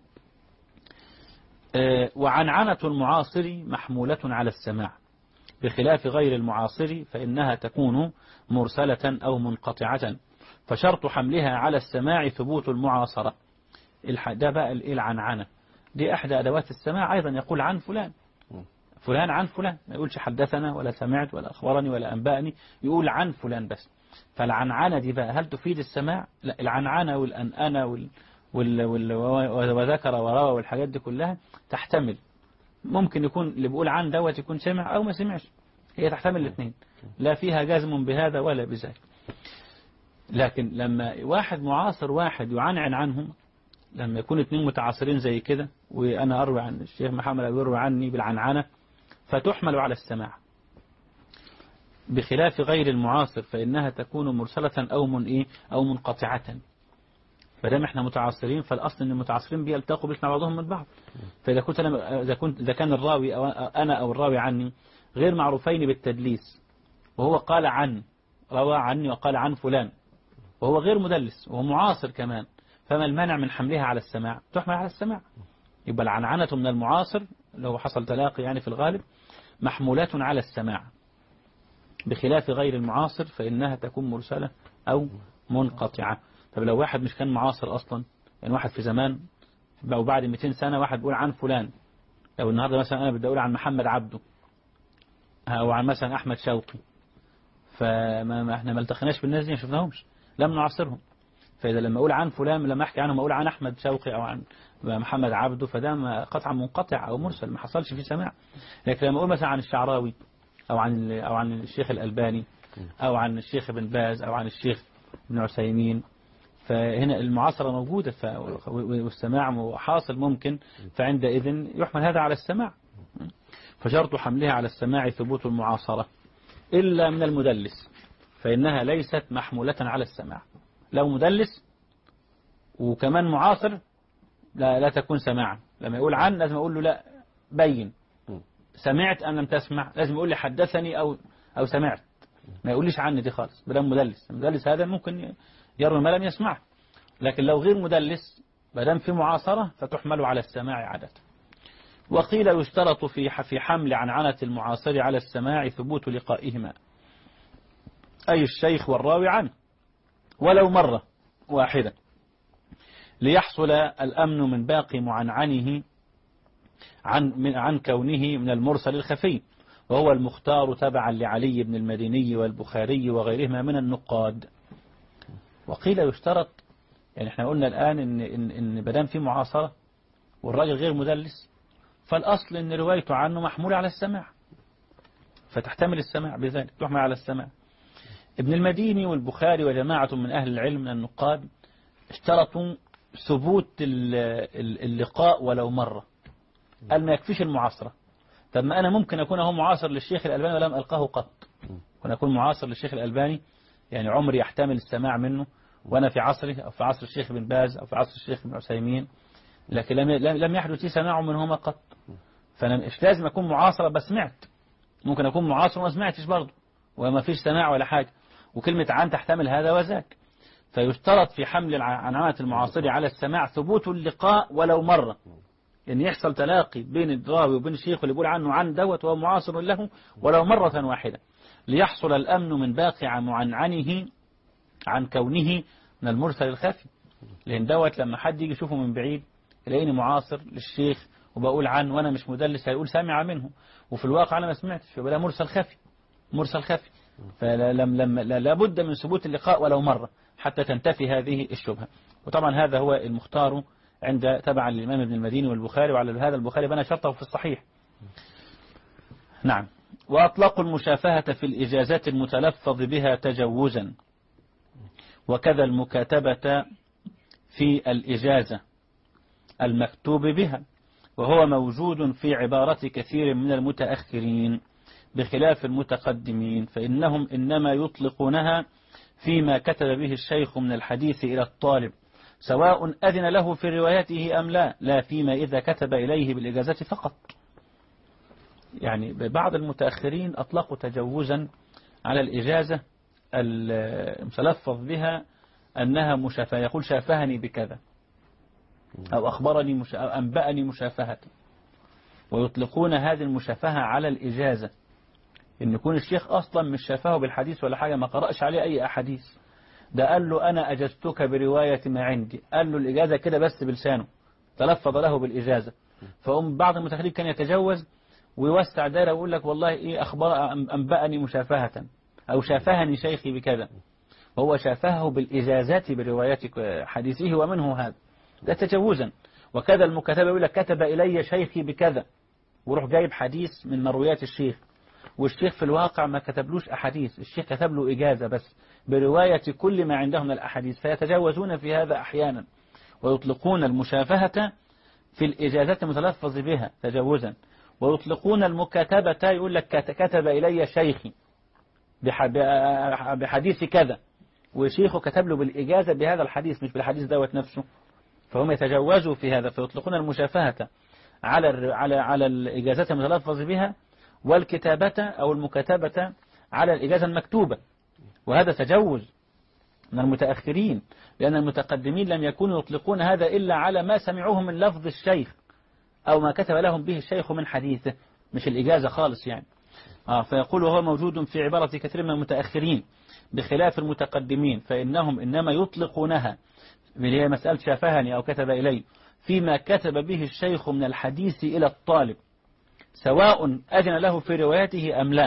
Speaker 1: وعنعنة المعاصر محمولة على السماع، بخلاف غير المعاصر فإنها تكون مرسلة أو منقطعة، فشرط حملها على السماع ثبوت المعاصرة. ده بقى العنعنة دي أحد أدوات السماع، أيضا يقول عن فلان، فلان عن فلان، ما يقولش حدثنا ولا سمعت ولا أخبرني ولا أنبأني، يقول عن فلان بس. فالعنعنة دي بقى هل تفيد السماع؟ لا، العنعنة والأنأنة وذكر وروى والحاجات دي كلها تحتمل، ممكن يكون اللي بيقول عن دوت يكون سمع أو ما سمعش، هي تحتمل الاثنين، لا فيها جزم بهذا ولا بذاك. لكن لما واحد معاصر واحد يعنعن عنهم، لما يكون اثنين متعاصرين زي كده، وأنا أروي عن الشيخ محمد يروي عني بالعنعنة، فتحمل على السماع. بخلاف غير المعاصر فإنها تكون مرسلة أو منقطعة. فدام احنا متعاصرين، فالأصل أن المتعاصرين بيلتقوا بيسمع بعضهم من بعض. فإذا إذا كان الراوي أو أنا أو الراوي عني غير معروفين بالتدليس، وهو قال عن، روى عني وقال عن فلان، وهو غير مدلس وهو معاصر كمان، فما المانع من حملها على السماع؟ تحمل على السماع. يبقى العنعنة من المعاصر لو حصل تلاقي يعني في الغالب محمولات على السماع، بخلاف غير المعاصر فإنها تكون مرسلة أو منقطعة. طب لو واحد مش كان معاصر أصلا، يعني واحد في زمان أو بعد 200 سنة واحد بيقول عن فلان، لو النهاردة مثلا أنا بدي أقول عن محمد عبده أو عن مثلا أحمد شوقي، فما احنا ما التقيناش بالناس دي، ما شفناهمش، لم نعاصرهم، فإذا لما أقول عن فلان لما أحكي عنه ما أقول عن أحمد شوقي أو عن محمد عبده فده قطع منقطع أو مرسل ما حصلش فيه سماع. لكن لما أقول مثلا عن الشعراوي أو عن الشيخ الألباني أو عن الشيخ ابن باز أو عن الشيخ ابن عثيمين فهنا المعاصرة موجودة والسماع حاصل ممكن، فعندئذ يحمل هذا على السماع. فشرط حملها على السماع ثبوت المعاصرة إلا من المدلس فإنها ليست محمولة على السماع. لو مدلس وكمان معاصر لا تكون سماعا. لما يقول عن لازم أقول له لا بين سمعت أم لم تسمع، لازم يقول لي حدثني أو سمعت، ما يقوليش عني دي خالص. بلا مدلس، المدلس هذا ممكن يروي ما لم يسمع. لكن لو غير مدلس بدم في معاصرة فتحمل على السماع عادة. وقيل يشترط في حمل عنعنة المعاصر على السماع ثبوت لقائهما، أي الشيخ والراوي عنه ولو مرة واحدة، ليحصل الأمن من باقي معنعنه عن كونه من المرسل الخفي، وهو المختار تبعا لعلي بن المديني والبخاري وغيرهما من النقاد. وقيل يشترط، يعني احنا قلنا الآن إن بدام في معاصرة والراجل غير مدلس فالأصل إن روايته عنه محمولة على السماع، فتحتمل السماع بذلك تحمل على السماع. ابن المديني والبخاري وجماعة من أهل العلم من النقاد اشترطوا ثبوت اللقاء ولو مرة، قال ما يكفيش المعاصرة. طب ما أنا ممكن أكون هو معاصر للشيخ الألباني ولم ألقاه قط، وأنا أكون معاصر للشيخ الألباني يعني عمري يحتمل السماع منه وأنا في عصره أو في عصر الشيخ بن باز أو في عصر الشيخ بن عثيمين، لكن لم يحدث لي سماع منهما قط. فأنا مش لازم أكون معاصر بس سمعت، ممكن أكون معاصر وما سمعتش برضه وما فيش سماع ولا حاجة، وكلمة عن تحتمل هذا وذاك. فيشترط في حمل عنعنة المعاصر على السماع ثبوت اللقاء ولو مرة، يعني يحصل تلاقي بين الراوي وبين الشيخ اللي بيقول عنه عن دوت وهو معاصر له ولو مرة واحدة، ليحصل الأمن من باقي معنعنه عن كونه من المرسل الخفي. لأن دوت لما حد يجي يشوفه من بعيد يلاقيني معاصر للشيخ وبقول عنه وأنا مش مدلس هيقول سامع منه، وفي الواقع أنا ما سمعتش، فبلا مرسل خفي. مرسل خفي فلا بد من ثبوت اللقاء ولو مرة حتى تنتفي هذه الشبهة. وطبعا هذا هو المختار عند تبعا للإمام ابن المديني والبخاري، وعلى هذا البخاري بنى شرطه في الصحيح. نعم. وأطلقوا المشافهة في الإجازات المتلفظ بها تجوزا، وكذا المكاتبة في الإجازة المكتوب بها، وهو موجود في عبارة كثير من المتأخرين بخلاف المتقدمين، فإنهم إنما يطلقونها فيما كتب به الشيخ من الحديث إلى الطالب سواء أذن له في روايته أم لا فيما إذا كتب إليه بالإجازة فقط. يعني بعض المتأخرين أطلقوا تجوزا على الإجازة المتلفظ بها أنها مشافهة، يقول شافهني بكذا أو أخبرني أو أنبأني مشافهة، ويطلقون هذه المشافهة على الإجازة، إن يكون الشيخ أصلا مش شافه بالحديث ولا حاجة، ما قرأش عليه أي أحاديث، ده قال له أنا أجزتك برواية ما عندي، قال له الإجازة كده بس بلسانه، تلفظ له بالإجازة. بعض المتأخرين كان يتجوز ويوسع دائرة ويقول لك والله إيه أخبر أنبأني مشافهة أو شافهني شيخي بكذا، وهو شافهه بالإجازات برواية حديثه ومنه هذا، ده تجوزا. وكذا المكاتبة يقول لك كتب إلي شيخي بكذا، وروح جايب حديث من مرويات الشيخ، والشيخ في الواقع ما كتبلوش أحاديث، الشيخ كتب له إجازة بس برواية كل ما عندهم من الأحاديث، فيتجاوزون في هذا أحيانا ويطلقون المشافهة في الإجازات المتلفظ بها تجاوزا، ويطلقون المكاتبة يقول لك كتب إلي شيخي بحديث كذا، وشيخه كتب له بالإجازة بهذا الحديث مش بالحديث دوت نفسه، فهم يتجاوزوا في هذا، فيطلقون المشافهة على الإجازات المتلفظ بها، والكتابة أو المكاتبة على الإجازة المكتوبة، وهذا تجوز من المتأخرين، لأن المتقدمين لم يكونوا يطلقون هذا إلا على ما سمعوه من لفظ الشيخ أو ما كتب لهم به الشيخ من حديثه، مش الإجازة خالص يعني. فيقول وهو موجود في عبارة كثير من المتأخرين بخلاف المتقدمين، فإنهم إنما يطلقونها اللي هي مسألة شافهني أو كتب إلي فيما كتب به الشيخ من الحديث إلى الطالب سواء أذن له في روايته أم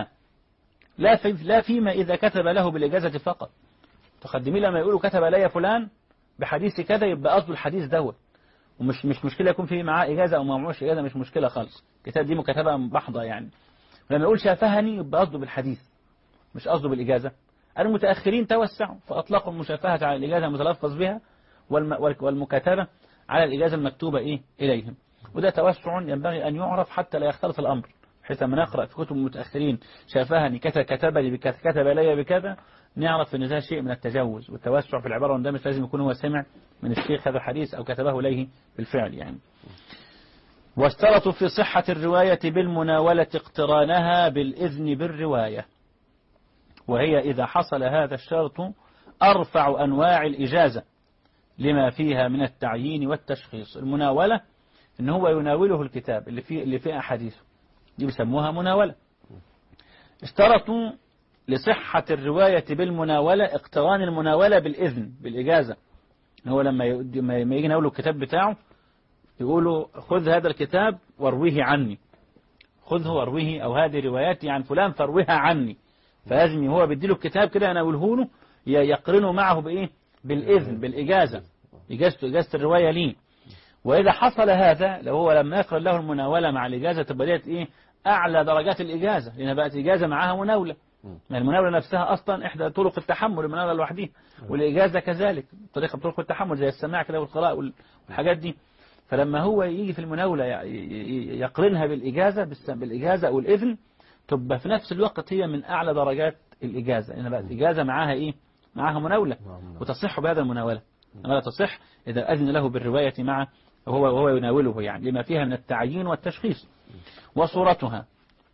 Speaker 1: لا فيما إذا كتب له بالإجازة فقط. المتقدمين لما يقولوا كتب إلي فلان بحديث كذا يبقى قصده الحديث دوت، ومش مش مشكلة يكون فيه معاه إجازة أو ما معهوش إجازة، مش مشكلة خالص، الكتاب دي مكاتبة محضة يعني. لما يقول شافهني يبقى قصده بالحديث مش قصده بالإجازة. المتأخرين توسعوا فأطلقوا المشافهة على الإجازة المتلفظ بها والمكاتبة على الإجازة المكتوبة إليهم، وده توسع ينبغي أن يعرف حتى لا يختلط الأمر، بحيث لما نقرأ في كتب المتأخرين شافهني كذا كتب لي بكذا كتب لي بكذا، نعرف أن ده شيء من التجوز والتوسع في العبارة، وده مش لازم يكون هو سمع من الشيخ هذا الحديث أو كتبه إليه بالفعل يعني. واشترطوا في صحة الرواية بالمناولة اقترانها بالإذن بالرواية، وهي إذا حصل هذا الشرط أرفع أنواع الإجازة لما فيها من التعيين والتشخيص. المناولة إن هو يناوله الكتاب اللي فيه أحاديثه، دي بيسموها مناولة. اشترطوا لصحة الرواية بالمناولة اقتران المناولة بالإذن بالإجازة، إن هو لما يجي يناوله الكتاب بتاعه يقولوا خذ هذا الكتاب وارويه عني، خذه وارويه، أو هذه رواياتي عن فلان فارويها عني، فلازم هو بيديله الكتاب كده يناوله له يقرنه معه بإيه؟ بالإذن بالإجازة، إجازة الرواية ليه. وإذا حصل هذا لو هو لما يقرأ له المناولة مع الإجازة تبقى ديت إيه؟ أعلى درجات الإجازة، لأنها بقت إجازة معها مناولة. المناولة نفسها أصلا إحدى طرق التحمل، المناولة لوحدها، والإجازة كذلك طريقة طرق التحمل زي السماع كده والقراءة والحاجات دي. فلما هو يجي في المناولة يقرنها بالإجازة أو الإذن، تبقى في نفس الوقت هي من أعلى درجات الإجازة، لأنها بقت إجازة معها إيه؟ معها مناولة، وتصح بهذا المناولة. أما لا تصح إذا أذن له بالرواية معه وهو يناوله يعني، لما فيها من التعيين والتشخيص. وصورتها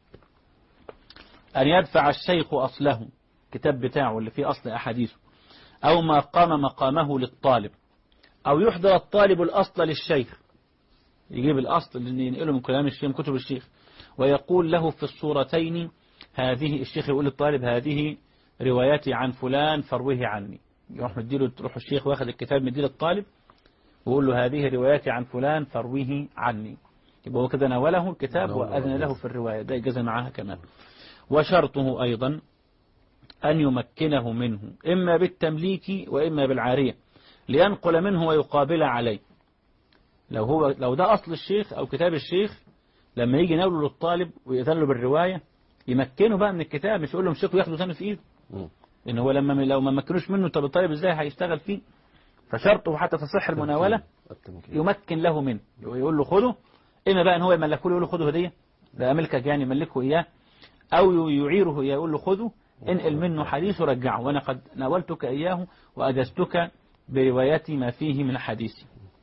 Speaker 1: أن يدفع الشيخ أصله، كتاب بتاعه اللي فيه أصل أحاديثه، أو ما قام مقامه للطالب، أو يحضر الطالب الأصل للشيخ، يجيب الأصل اللي ينقله من كلام الشيخ من كتب الشيخ، ويقول له في الصورتين هذه، الشيخ يقول للطالب هذه روايتي عن فلان فرويه عني، يروح الشيخ واخد الكتاب مديله الطالب ويقول له هذه روايتي عن فلان فرويه عني، يبقى هو كده ناوله الكتاب وأذن له في الرواية، ده إجازة معها كمان. وشرطه أيضا أن يمكنه منه إما بالتمليك وإما بالعارية لينقل منه ويقابل عليه. لو ده أصل الشيخ أو كتاب الشيخ، لما يجي ناوله للطالب ويأذن له بالرواية يمكنه بقى من الكتاب، مش يقول له امسكه وياخده ثاني في إيده، إن هو لو ما مكنوش منه طب الطالب إزاي هيشتغل فيه؟ فشرطه حتى تصح المناولة يمكن له منه، يقول له خده، إما بقى إن هو يملكه له يقول له خده هدية، ده ملكك يعني يملكه إياه، أو يعيره يقول له خده انقل منه حديث ورجعه، وأنا قد ناولتك إياه وأجزتك بروايتي ما فيه من حديث.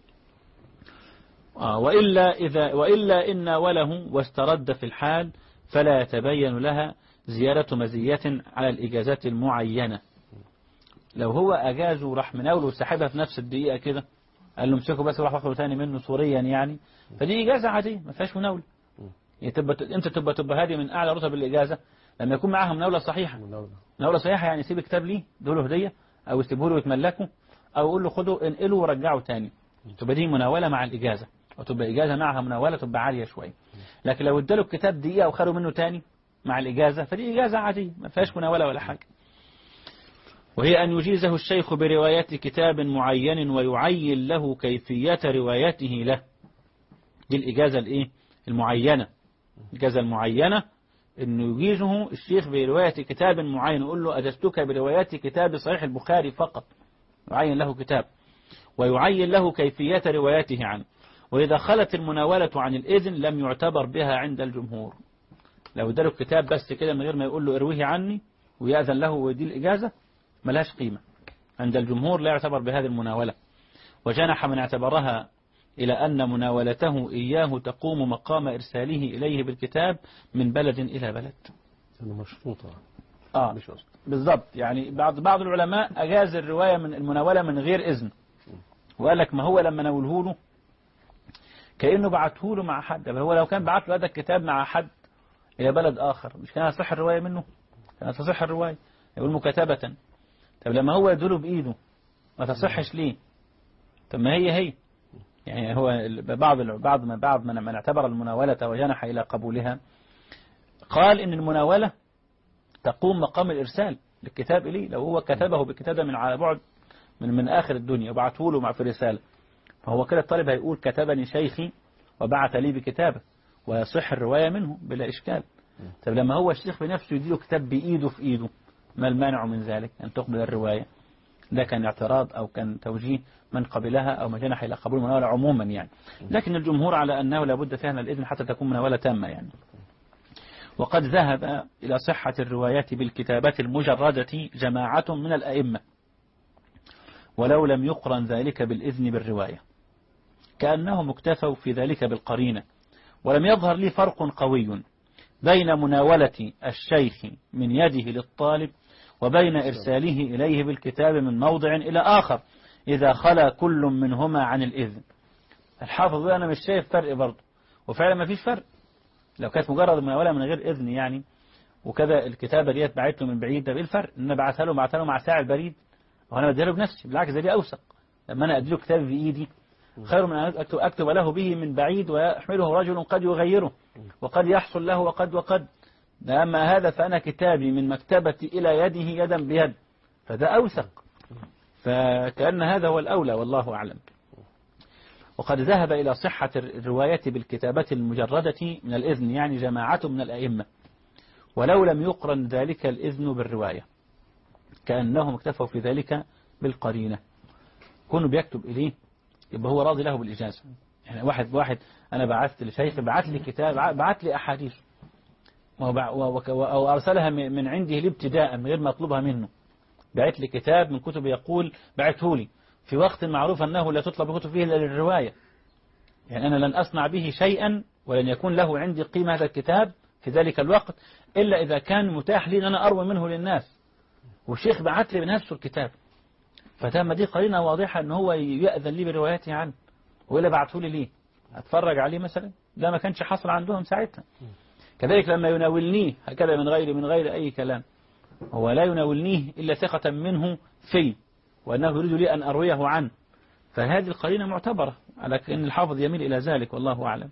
Speaker 1: وإلا إن ناوله واسترد في الحال فلا يتبين لها زيادة مزية على الإجازات المعينة. لو هو أجاز وراح مناوله وسحبها في نفس الدقيقة كده، قال له امسكه بس وراح واخده ثاني منه صوريا يعني، فدي إجازة عادية ما فيهاش مناولة. يعني أنت تبقى هذه من أعلى رتب الإجازة لما يكون معاها مناولة صحيحة. مناولة صحيحة يعني يسيب كتاب ليه دوله هدية، أو يسيبه له ويتملكه، أو يقول له خده انقله ورجعه ثاني، تبقى دي مناولة مع الإجازة، وتبقى إجازة معها مناولة تبقى عالية شوية. لكن لو اداله الكتاب دقيقة وخدوا منه ثاني مع الإجازة فدي إجازة عادية ما فيهاش مناولة ولا حاجة. وهي أن يجيزه الشيخ برواية كتاب معين ويعين له كيفية روايته له، دي الإجازة المعينة، الإجازة المعينة أنه يجيزه الشيخ برواية كتاب معين، يقول له أجزتك برواية كتاب صحيح البخاري فقط، يعين له كتاب ويعين له كيفية روايته عنه. وإذا خلت المناولة عن الإذن لم يعتبر بها عند الجمهور. لو اداله الكتاب بس كده من غير ما يقول له ارويه عني ويأذن له ودي الإجازة ملهاش قيمة عند الجمهور، لا يعتبر بهذه المناولة. وجنح من اعتبرها إلى أن مناولته إياه تقوم مقام إرساله إليه بالكتاب من بلد إلى بلد.
Speaker 2: مشروطة.
Speaker 1: بالضبط، يعني بعض العلماء أجاز الرواية من المناولة من غير إذن، وقال لك ما هو لما ناوله له كأنه بعته له مع حد، هو لو كان بعت له هذا الكتاب مع حد إلى بلد آخر مش كان تصح الرواية منه؟ كانت تصح الرواية، يقول مكاتبة. طب لما هو يدله بإيده ما تصحش ليه؟ طب ما هي يعني هو بعض من اعتبر المناولة وجنح إلى قبولها قال إن المناولة تقوم مقام الإرسال للكتاب إليه. لو هو كتبه بكتابة من على بعد من آخر الدنيا وبعته له في رسالة، فهو كده الطالب هيقول كتبني شيخي وبعث لي بكتابه ويصح الرواية منه بلا إشكال. طب لما هو الشيخ بنفسه يديله كتاب بإيده في إيده، ما المانع من ذلك أن تقبل الرواية؟ ده كان اعتراض أو كان توجيه من قبلها أو ما جنح إلى قبول المناولة عموما يعني. لكن الجمهور على أنه لابد فيها من الإذن حتى تكون مناولة تامة يعني. وقد ذهب إلى صحة الروايات بالكتابة المجردة جماعة من الأئمة، ولو لم يقرن ذلك بالإذن بالرواية، كأنهم اكتفوا في ذلك بالقرينة. ولم يظهر لي فرق قوي بين مناولة الشيخ من يده للطالب وبين إرساله إليه بالكتاب من موضع إلى آخر إذا خلا كل منهما عن الإذن. الحافظ أنا مش شايف فرق برضه، وفعلا ما فيش فرق. لو كانت مجرد مناولة من غير إذن يعني، وكذا الكتابة ديت بعت له من بعيد، ده إيه الفرق؟ إن أنا بعتها له مع ساعة البريد، وأنا بديها له بنفسي، بالعكس ده أوثق. لما أنا أدي له كتاب بإيدي خير من أن أكتب له به من بعيد ويحمله رجل قد يغيره وقد يحصل له وقد. أما هذا فأنا كتابي من مكتبتي إلى يده يدا بيد، فده أوثق، فكأن هذا هو الأولى والله أعلم. وقد ذهب إلى صحة الرواية بالكتابة المجردة من الإذن يعني جماعة من الأئمة، ولو لم يقرن ذلك الإذن بالرواية كأنهم اكتفوا في ذلك بالقرينة. كونه بيكتب إليه يبقى هو راضي له بالإجازة. يعني واحد أنا بعثت لشيخ بعت لي كتاب، بعت لي أحاديث أو أرسلها من عنده لابتداء من غير ما أطلبها منه، بعت لي كتاب من كتب يقول بعته لي في وقت معروف أنه لا تطلب كتب فيه إلا للرواية، يعني أنا لن أصنع به شيئا ولن يكون له عندي قيمة هذا الكتاب في ذلك الوقت إلا إذا كان متاح لي أن أنا أروي منه للناس، والشيخ بعت لي بنفسه الكتاب، فتم دي قرينة واضحة أن هو يأذن لي بروايته عنه، وإلا بعته لي ليه؟ أتفرج عليه مثلا؟ ده ما كانش حصل عندهم ساعتها. كذلك لما يناولنيه هكذا من غير أي كلام، هو لا يناولنيه إلا ثقة منه في وأنه يريد لي أن أرويه عنه، فهذه القرينة معتبرة على أن الحافظ يميل إلى ذلك والله أعلم.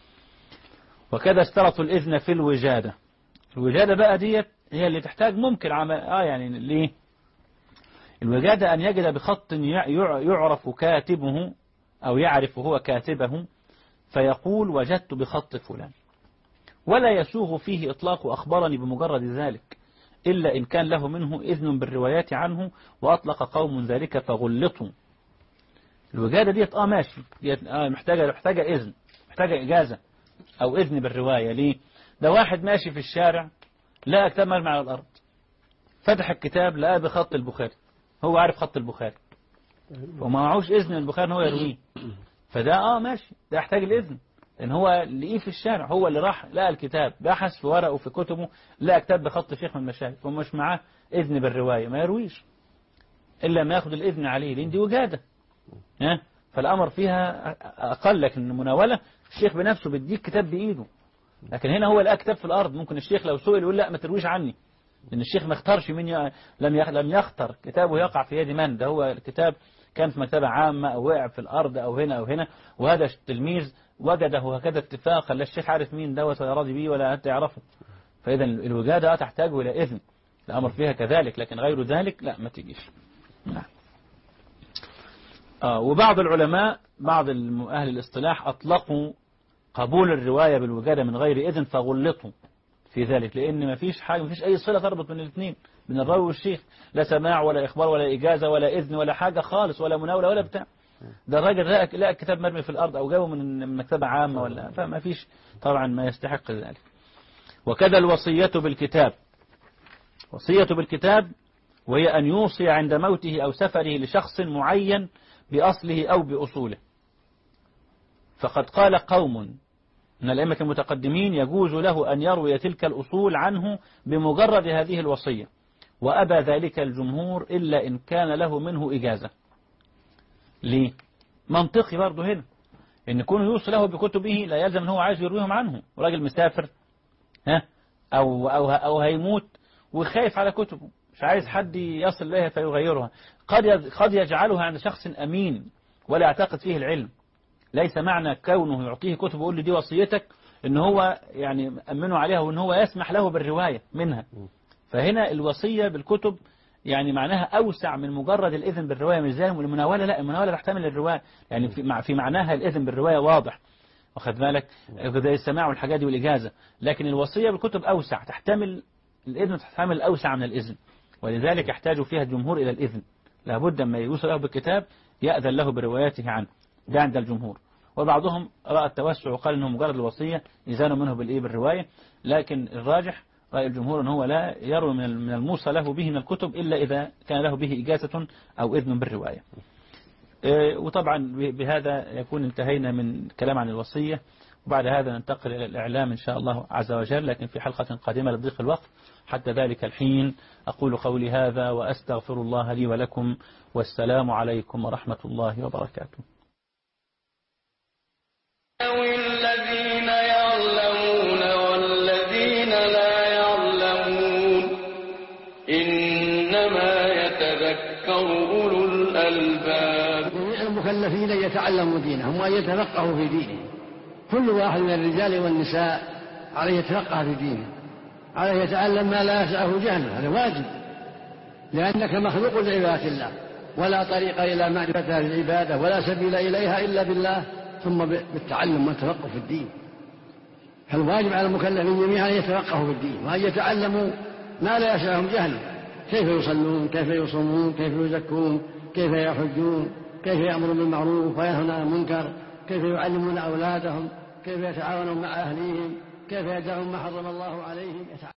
Speaker 1: وكذا اشترطوا الإذن في الوجادة. الوجادة بقى ديت هي اللي تحتاج ممكن يعني ليه؟ الوجادة أن يجد بخط يعرف كاتبه أو يعرف هو كاتبه فيقول وجدت بخط فلان، ولا يسوغ فيه إطلاق أخبرني بمجرد ذلك إلا إن كان له منه إذن بالروايات عنه وأطلق قوم ذلك فغلطوا. الوجادة ديت ماشي، ديت محتاجة إذن، محتاجة إجازة أو إذن بالرواية. ليه؟ ده واحد ماشي في الشارع لا كتاب مرمي على الأرض، فتح الكتاب لقى بخط البخاري، هو عارف خط البخاري وما معهوش إذن البخاري إن هو يرويه، فده ماشي، ده يحتاج الإذن لأن هو لقيه في الشارع، هو اللي راح لقى الكتاب بحث في ورقه وفي كتبه لقى كتاب بخط شيخ من المشايخ ومش معاه إذن بالرواية، ما يرويش إلا ما ياخد الإذن عليه لأن دي وجادة. فالأمر فيها أقل، لكن المناولة الشيخ بنفسه بيديك كتاب بإيده، لكن هنا هو لقى كتاب في الأرض، ممكن الشيخ لو سئل يقول لا ما ترويش عني، لأن الشيخ ما اختارش لم يختار كتابه يقع في يد من، ده هو الكتاب كان في مكتبة عامة أو وقع في الأرض أو هنا أو هنا، وهذا التلميذ وجده هكذا اتفاقا، لا الشيخ عارف مين دوت ولا راضي بيه ولا أنت يعرفه، فإذا الوجادة تحتاج إلى إذن، الأمر فيها كذلك، لكن غير ذلك لا ما تجيش. نعم. وبعض العلماء بعض أهل الاصطلاح أطلقوا قبول الرواية بالوجادة من غير إذن فغلطوا في ذلك، لأن ما فيش حاجة، ما فيش أي صلة تربط بين الاثنين، بين الراوي والشيخ، لا سماع ولا إخبار ولا إجازة ولا إذن ولا حاجة خالص ولا مناولة ولا بتاع. ده الراجل لقى الكتاب مرمي في الأرض أو جابه من مكتبة عامة ولا، فما فيش طبعا ما يستحق ذلك. وكذا الوصية بالكتاب. وصية بالكتاب وهي أن يوصي عند موته أو سفره لشخص معين بأصله أو بأصوله. فقد قال قوم من الأئمة المتقدمين يجوز له أن يروي تلك الأصول عنه بمجرد هذه الوصية، وأبى ذلك الجمهور إلا إن كان له منه إجازة. ليه؟ منطقي برضه هنا إن يكون يوصي له بكتبه لا يلزم أنه عايز يرويهم عنه، راجل مسافر أو هيموت وخايف على كتبه مش عايز حد يصل إليها فيغيرها، قد يجعلها عند شخص أمين ولا يعتقد فيه العلم. ليس معنى كونه يعطيه كتب ويقول له دي وصيتك إن هو يعني أمنه عليها وإن هو يسمح له بالرواية منها. فهنا الوصية بالكتب يعني معناها أوسع من مجرد الإذن بالرواية، مش زي المناولة، لا المناولة تحتمل الرواية، يعني في معناها الإذن بالرواية واضح، واخد بالك، زي السماع والحاجات دي والإجازة. لكن الوصية بالكتب أوسع، تحتمل الإذن، تحتمل أوسع من الإذن، ولذلك يحتاج فيها الجمهور إلى الإذن، لابد ما يوصل له بالكتاب يأذن له بروايته عنه، ده عند الجمهور. وبعضهم رأى التوسع وقال إنه مجرد الوصية إذان منه بالرواية، لكن الراجح رأي الجمهور أنه هو لا يروي من الموصى له به من الكتب إلا إذا كان له به إجازة أو إذن بالرواية. وطبعا بهذا يكون انتهينا من الكلام عن الوصية، وبعد هذا ننتقل إلى الإعلام إن شاء الله عز وجل، لكن في حلقة قادمة لضيق الوقت. حتى ذلك الحين أقول قولي هذا وأستغفر الله لي ولكم، والسلام عليكم ورحمة الله وبركاته.
Speaker 2: الذين يعلمون والذين لا يعلمون إنما يتذكر أولو الألباب.
Speaker 3: المكلفين يتعلموا دينهم وأن يتفقهوا في دينهم، كل واحد من الرجال والنساء عليه يتفقه في دينه، عليه يتعلم ما لا يسعه جهله، هذا واجب، لأنك مخلوق لعبادة الله، ولا طريق إلى معرفة العبادة ولا سبيل إليها إلا بالله، ثم بالتعلم والتفقه في الدين. فالواجب على المكلفين جميعا أن يتفقهوا في الدين وأن يتعلموا ما لا يسعهم جهله، كيف يصلون، كيف يصومون، كيف يزكون، كيف يحجون، كيف يأمرون بالمعروف وينهون عن المنكر، كيف يعلمون أولادهم، كيف يتعاونون مع أهليهم، كيف يدعون ما حرم الله عليهم.